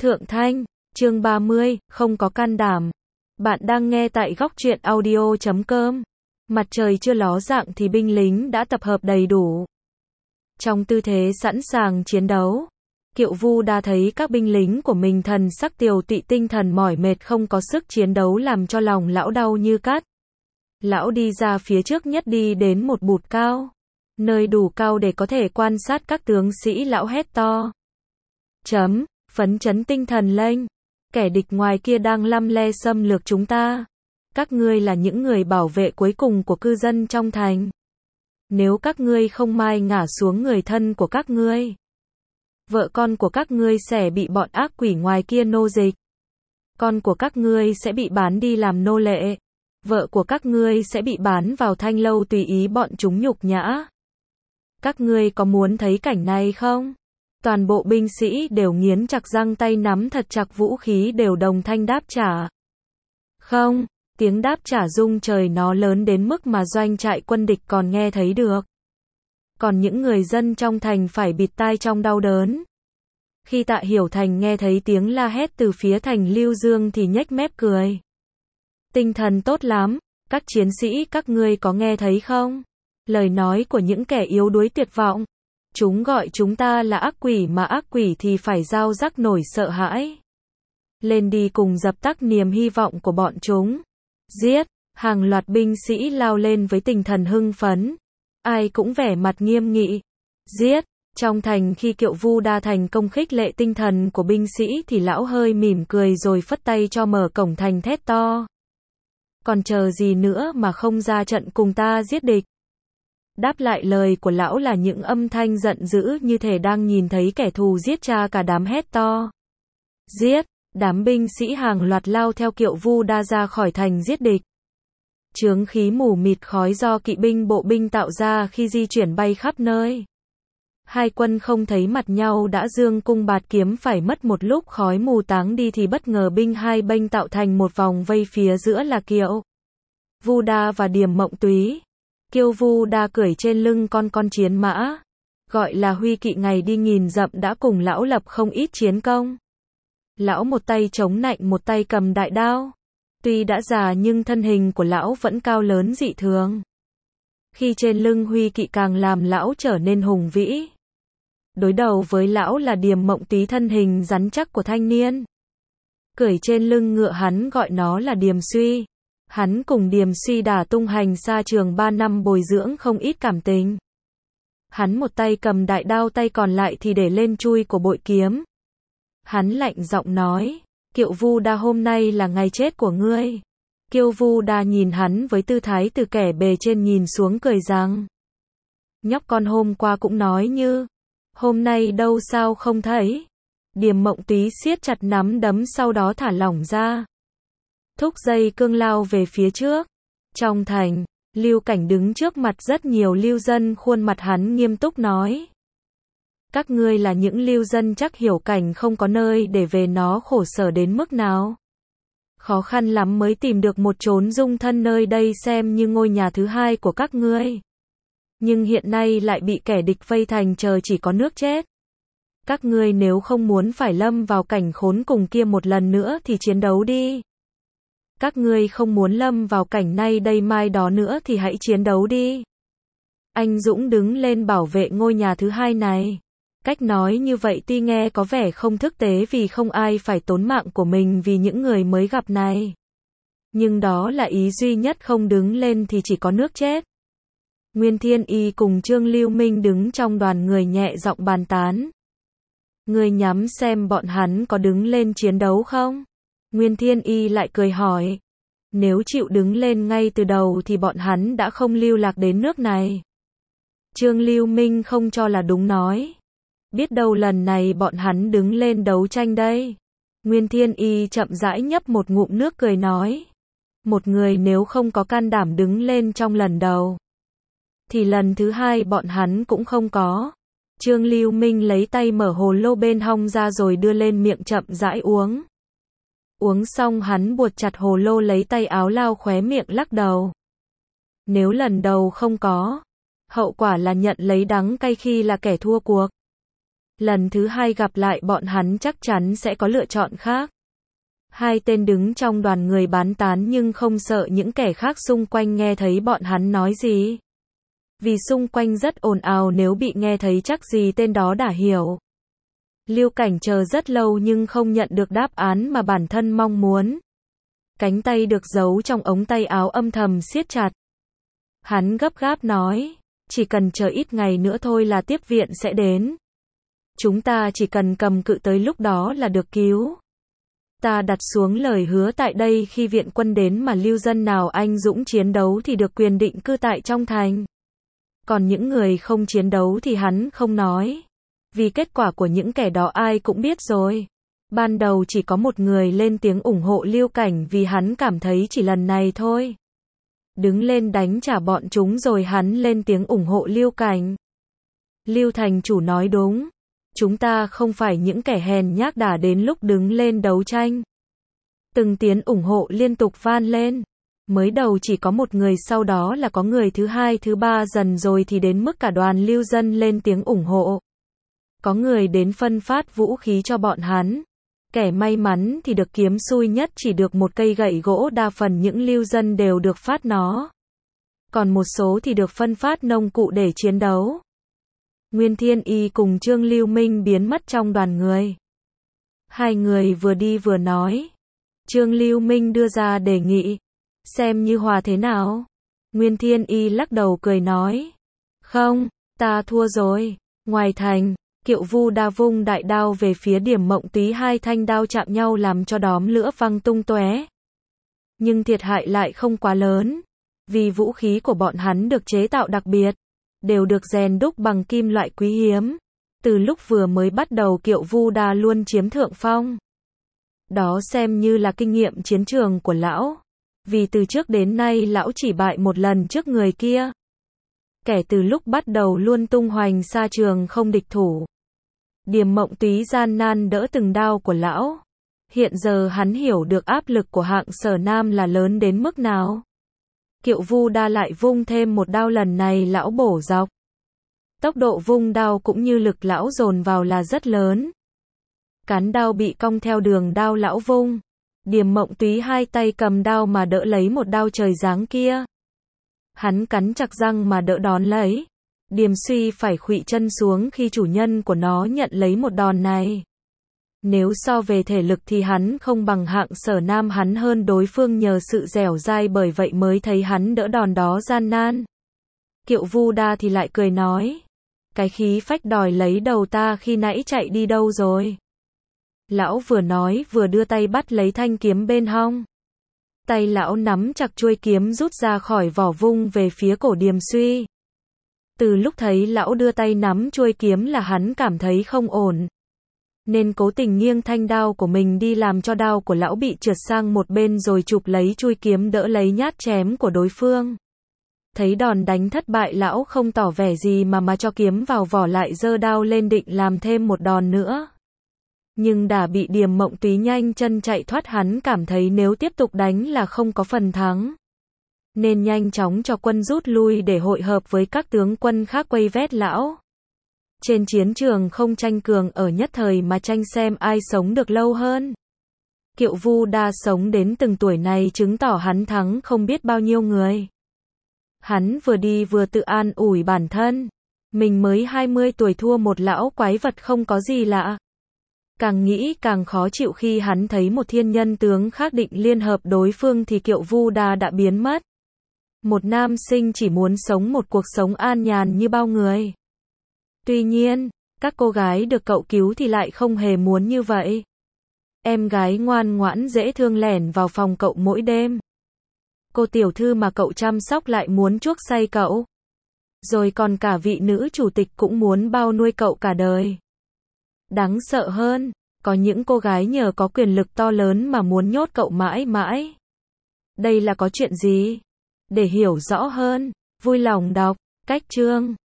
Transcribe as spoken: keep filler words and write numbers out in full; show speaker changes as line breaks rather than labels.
Thượng Thanh, chương ba mươi, không có can đảm. Bạn đang nghe tại góc truyện audio chấm com. Mặt trời chưa ló dạng thì binh lính đã tập hợp đầy đủ. Trong tư thế sẵn sàng chiến đấu, Kiệu Vu Đa thấy các binh lính của mình thần sắc tiều tụy, tinh thần mỏi mệt, không có sức chiến đấu, làm cho lòng lão đau như cắt. Lão đi ra phía trước nhất, đi đến một bụt cao, nơi đủ cao để có thể quan sát các tướng sĩ. Lão hét to: Chấm, phấn chấn tinh thần lên. Kẻ địch ngoài kia đang lăm le xâm lược chúng ta. Các ngươi là những người bảo vệ cuối cùng của cư dân trong thành. Nếu các ngươi không mai ngả xuống, người thân của các ngươi, vợ con của các ngươi sẽ bị bọn ác quỷ ngoài kia nô dịch. Con của các ngươi sẽ bị bán đi làm nô lệ. Vợ của các ngươi sẽ bị bán vào thanh lâu tùy ý bọn chúng nhục nhã. Các ngươi có muốn thấy cảnh này không? Toàn bộ binh sĩ đều nghiến chặt răng, tay nắm thật chặt vũ khí, đều đồng thanh đáp trả. Không, tiếng đáp trả rung trời, nó lớn đến mức mà doanh trại quân địch còn nghe thấy được. Còn những người dân trong thành phải bịt tai trong đau đớn. Khi Tạ Hiểu Thành nghe thấy tiếng la hét từ phía thành Lưu Dương thì nhếch mép cười. Tinh thần tốt lắm, các chiến sĩ, các ngươi có nghe thấy không? Lời nói của những kẻ yếu đuối tuyệt vọng. Chúng gọi chúng ta là ác quỷ, mà ác quỷ thì phải rao rắc nổi sợ hãi. Lên đi cùng dập tắt niềm hy vọng của bọn chúng. Giết! Hàng loạt binh sĩ lao lên với tinh thần hưng phấn. Ai cũng vẻ mặt nghiêm nghị. Giết! Trong thành, khi Kiệu Vu Đa thành công khích lệ tinh thần của binh sĩ thì lão hơi mỉm cười rồi phất tay cho mở cổng thành, thét to: Còn chờ gì nữa mà không ra trận cùng ta giết địch? Đáp lại lời của lão là những âm thanh giận dữ, như thể đang nhìn thấy kẻ thù giết cha. Cả đám hét to: Giết! Đám binh sĩ hàng loạt lao theo Kiệu Vu Đa ra khỏi thành giết địch. Chướng khí mù mịt, khói do kỵ binh bộ binh tạo ra khi di chuyển bay khắp nơi. Hai quân không thấy mặt nhau, đã dương cung bạt kiếm, phải mất một lúc khói mù táng đi thì bất ngờ binh hai bênh tạo thành một vòng vây, phía giữa là Kiệu Vu Đa và Điềm Mộng Túy. Kiêu Vu Đa cưỡi trên lưng con con chiến mã, gọi là Huy Kỵ, ngày đi nghìn dặm, đã cùng lão lập không ít chiến công. Lão một tay chống nạnh, một tay cầm đại đao. Tuy đã già nhưng thân hình của lão vẫn cao lớn dị thường. Khi trên lưng Huy Kỵ càng làm lão trở nên hùng vĩ. Đối đầu với lão là Điềm Mộng Túy, thân hình rắn chắc của thanh niên. Cưỡi trên lưng ngựa, hắn gọi nó là Điềm Suy. Hắn cùng Điềm Suy đả tung hành xa trường ba năm, bồi dưỡng không ít cảm tình. Hắn một tay cầm đại đao, tay còn lại thì để lên chui của bội kiếm. Hắn lạnh giọng nói: Kiệu Vu Đa, hôm nay là ngày chết của ngươi. Kiêu Vu Đa nhìn hắn với tư thái từ kẻ bề trên nhìn xuống, cười rằng: Nhóc con hôm qua cũng nói như, hôm nay đâu sao không thấy? Điềm Mộng Túy siết chặt nắm đấm, sau đó thả lỏng ra, thúc dây cương lao về phía trước. Trong thành, Lưu Cảnh đứng trước mặt rất nhiều lưu dân, khuôn mặt hắn nghiêm túc nói: Các ngươi là những lưu dân, chắc hiểu cảnh không có nơi để về, nó khổ sở đến mức nào. Khó khăn lắm mới tìm được một chốn dung thân, nơi đây xem như ngôi nhà thứ hai của các ngươi. Nhưng hiện nay lại bị kẻ địch vây thành, chờ chỉ có nước chết. Các ngươi nếu không muốn phải lâm vào cảnh khốn cùng kia một lần nữa thì chiến đấu đi. Các ngươi không muốn lâm vào cảnh nay đây mai đó nữa thì hãy chiến đấu đi. Anh dũng đứng lên bảo vệ ngôi nhà thứ hai này. Cách nói như vậy tuy nghe có vẻ không thực tế, vì không ai phải tốn mạng của mình vì những người mới gặp này. Nhưng đó là ý duy nhất, không đứng lên thì chỉ có nước chết. Nguyên Thiên Y cùng Trương Lưu Minh đứng trong đoàn người nhẹ giọng bàn tán: Ngươi nhắm xem bọn hắn có đứng lên chiến đấu không? Nguyên Thiên Y lại cười hỏi: Nếu chịu đứng lên ngay từ đầu thì bọn hắn đã không lưu lạc đến nước này. Trương Lưu Minh không cho là đúng nói: Biết đâu lần này bọn hắn đứng lên đấu tranh đây. Nguyên Thiên Y chậm rãi nhấp một ngụm nước, cười nói: Một người nếu không có can đảm đứng lên trong lần đầu, thì lần thứ hai bọn hắn cũng không có. Trương Lưu Minh lấy tay mở hồ lô bên hông ra rồi đưa lên miệng chậm rãi uống. Uống xong hắn buộc chặt hồ lô, lấy tay áo lau khóe miệng, lắc đầu. Nếu lần đầu không có, hậu quả là nhận lấy đắng cay khi là kẻ thua cuộc. Lần thứ hai gặp lại bọn hắn chắc chắn sẽ có lựa chọn khác. Hai tên đứng trong đoàn người bán tán nhưng không sợ những kẻ khác xung quanh nghe thấy bọn hắn nói gì. Vì xung quanh rất ồn ào, nếu bị nghe thấy chắc gì tên đó đã hiểu. Lưu Cảnh chờ rất lâu nhưng không nhận được đáp án mà bản thân mong muốn. Cánh tay được giấu trong ống tay áo âm thầm siết chặt. Hắn gấp gáp nói, chỉ cần chờ ít ngày nữa thôi là tiếp viện sẽ đến. Chúng ta chỉ cần cầm cự tới lúc đó là được cứu. Ta đặt xuống lời hứa tại đây, khi viện quân đến mà lưu dân nào anh dũng chiến đấu thì được quyền định cư tại trong thành. Còn những người không chiến đấu thì hắn không nói. Vì kết quả của những kẻ đó ai cũng biết rồi. Ban đầu chỉ có một người lên tiếng ủng hộ Lưu Cảnh vì hắn cảm thấy chỉ lần này thôi. Đứng lên đánh trả bọn chúng rồi hắn lên tiếng ủng hộ Lưu Cảnh. Lưu thành chủ nói đúng. Chúng ta không phải những kẻ hèn nhát, đã đến lúc đứng lên đấu tranh. Từng tiếng ủng hộ liên tục vang lên. Mới đầu chỉ có một người, sau đó là có người thứ hai, thứ ba, dần rồi thì đến mức cả đoàn lưu dân lên tiếng ủng hộ. Có người đến phân phát vũ khí cho bọn hắn. Kẻ may mắn thì được kiếm xui nhất, chỉ được một cây gậy gỗ, đa phần những lưu dân đều được phát nó. Còn một số thì được phân phát nông cụ để chiến đấu. Nguyên Thiên Y cùng Trương Lưu Minh biến mất trong đoàn người. Hai người vừa đi vừa nói. Trương Lưu Minh đưa ra đề nghị. Xem như hòa thế nào? Nguyên Thiên Y lắc đầu cười nói. Không, ta thua rồi. Ngoài thành, Kiệu Vu Đa vung đại đao về phía Điểm Mộng Túy, hai thanh đao chạm nhau làm cho đóm lửa văng tung tóe. Nhưng thiệt hại lại không quá lớn. Vì vũ khí của bọn hắn được chế tạo đặc biệt. Đều được rèn đúc bằng kim loại quý hiếm. Từ lúc vừa mới bắt đầu Kiệu Vu Đa luôn chiếm thượng phong. Đó xem như là kinh nghiệm chiến trường của lão. Vì từ trước đến nay lão chỉ bại một lần trước người kia. Kẻ từ lúc bắt đầu luôn tung hoành xa trường không địch thủ. Điểm Mộng Túy gian nan đỡ từng đao của lão. Hiện giờ hắn hiểu được áp lực của hạng Sở Nam là lớn đến mức nào. Kiệu Vu Đa lại vung thêm một đao, lần này lão bổ dọc. Tốc độ vung đao cũng như lực lão dồn vào là rất lớn. Cán đao bị cong theo đường đao lão vung. Điểm Mộng Túy hai tay cầm đao mà đỡ lấy một đao trời giáng kia. Hắn cắn chặt răng mà đỡ đón lấy. Điềm Suy phải khuỵu chân xuống khi chủ nhân của nó nhận lấy một đòn này. Nếu so về thể lực thì hắn không bằng hạng Sở Nam, hắn hơn đối phương nhờ sự dẻo dai, bởi vậy mới thấy hắn đỡ đòn đó gian nan. Kiệu Vu Đa thì lại cười nói. Cái khí phách đòi lấy đầu ta khi nãy chạy đi đâu rồi? Lão vừa nói vừa đưa tay bắt lấy thanh kiếm bên hông. Tay lão nắm chặt chuôi kiếm rút ra khỏi vỏ vung về phía cổ Điềm Suy. Từ lúc thấy lão đưa tay nắm chuôi kiếm là hắn cảm thấy không ổn. Nên cố tình nghiêng thanh đao của mình đi làm cho đao của lão bị trượt sang một bên rồi chụp lấy chuôi kiếm đỡ lấy nhát chém của đối phương. Thấy đòn đánh thất bại, lão không tỏ vẻ gì mà mà cho kiếm vào vỏ, lại giơ đao lên định làm thêm một đòn nữa. Nhưng đã bị Điềm Mộng Túy nhanh chân chạy thoát, hắn cảm thấy nếu tiếp tục đánh là không có phần thắng. Nên nhanh chóng cho quân rút lui để hội hợp với các tướng quân khác quây vét lão. Trên chiến trường không tranh cường ở nhất thời mà tranh xem ai sống được lâu hơn. Kiệu Vu Đa sống đến từng tuổi này chứng tỏ hắn thắng không biết bao nhiêu người. Hắn vừa đi vừa tự an ủi bản thân. Mình mới hai mươi tuổi thua một lão quái vật không có gì lạ. Càng nghĩ càng khó chịu khi hắn thấy một thiên nhân tướng khác định liên hợp đối phương thì Kiệu Vu Đa đã biến mất. Một nam sinh chỉ muốn sống một cuộc sống an nhàn như bao người. Tuy nhiên, các cô gái được cậu cứu thì lại không hề muốn như vậy. Em gái ngoan ngoãn dễ thương lẻn vào phòng cậu mỗi đêm. Cô tiểu thư mà cậu chăm sóc lại muốn chuốc say cậu. Rồi còn cả vị nữ chủ tịch cũng muốn bao nuôi cậu cả đời. Đáng sợ hơn, có những cô gái nhờ có quyền lực to lớn mà muốn nhốt cậu mãi mãi. Đây là có chuyện gì? Để hiểu rõ hơn, vui lòng đọc cách chương